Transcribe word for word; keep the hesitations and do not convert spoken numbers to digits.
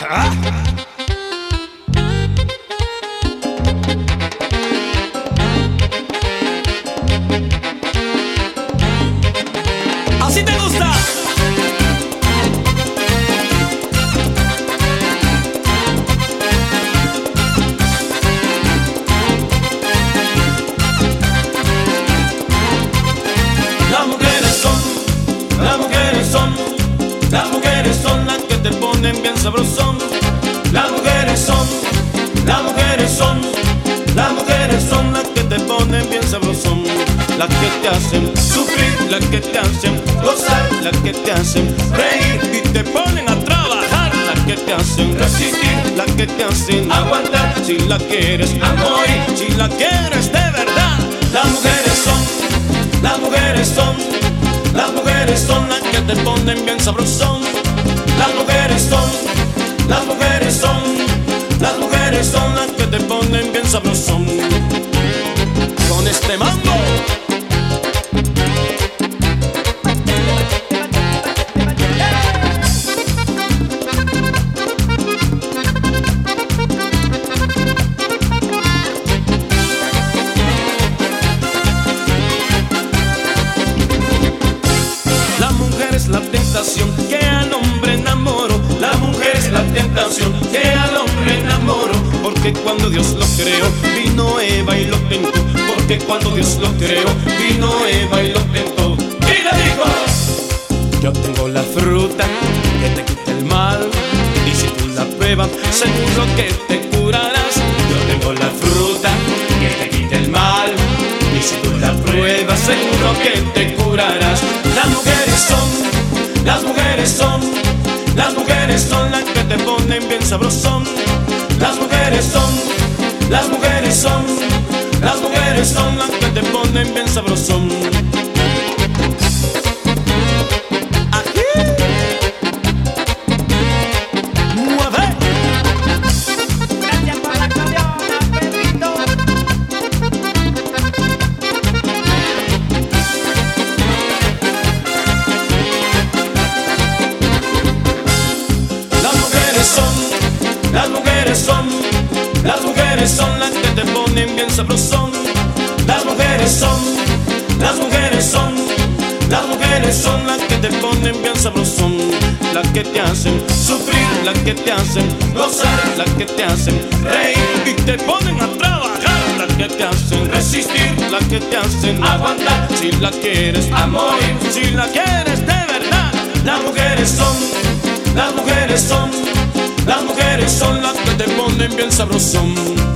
¿Ah? ¿Así te gusta? Las mujeres son, las mujeres son, las mujeres son las que te ponen bien sabrosón. Las mujeres son, las mujeres son, las mujeres son las que te ponen bien sabrosón. Las que te hacen sufrir, las que te hacen gozar, las que te hacen reír y te ponen a trabajar. Las que te hacen resistir, las que te hacen aguantar. Si la quieres a morir, si la quieres de verdad. Las mujeres son, las mujeres son, las mujeres son las que te ponen bien sabrosón. Las mujeres son, las mujeres son, las mujeres son las que te ponen bien sabrosón. Con este mambo la tentación que al hombre enamoro. La mujer es la tentación que al hombre enamoro. Porque cuando Dios lo creó, vino Eva y lo tentó. Porque cuando Dios lo creó, vino Eva y lo tentó. Y le dijo: yo tengo la fruta que te quita el mal, y si tú la pruebas, seguro que te curarás. Yo tengo la fruta que te quita el mal, y si tú la pruebas, seguro que te curarás. Las mujeres son, las mujeres son, las mujeres son las que te ponen bien sabrosón. Las mujeres son, las mujeres son, las mujeres son las que te ponen bien sabrosón. Las mujeres son, las mujeres son las que te ponen bien sabrosón. Las mujeres son, las mujeres son, las mujeres son las que te ponen bien sabrosón. Las que te hacen sufrir, las que te hacen gozar, las que te hacen reír y te ponen a trabajar. Las que te hacen resistir, las que te hacen aguantar. Si la quieres a morir, si la quieres de verdad. Las mujeres son, las mujeres son, las mujeres son las que te ponen bien sabrosón.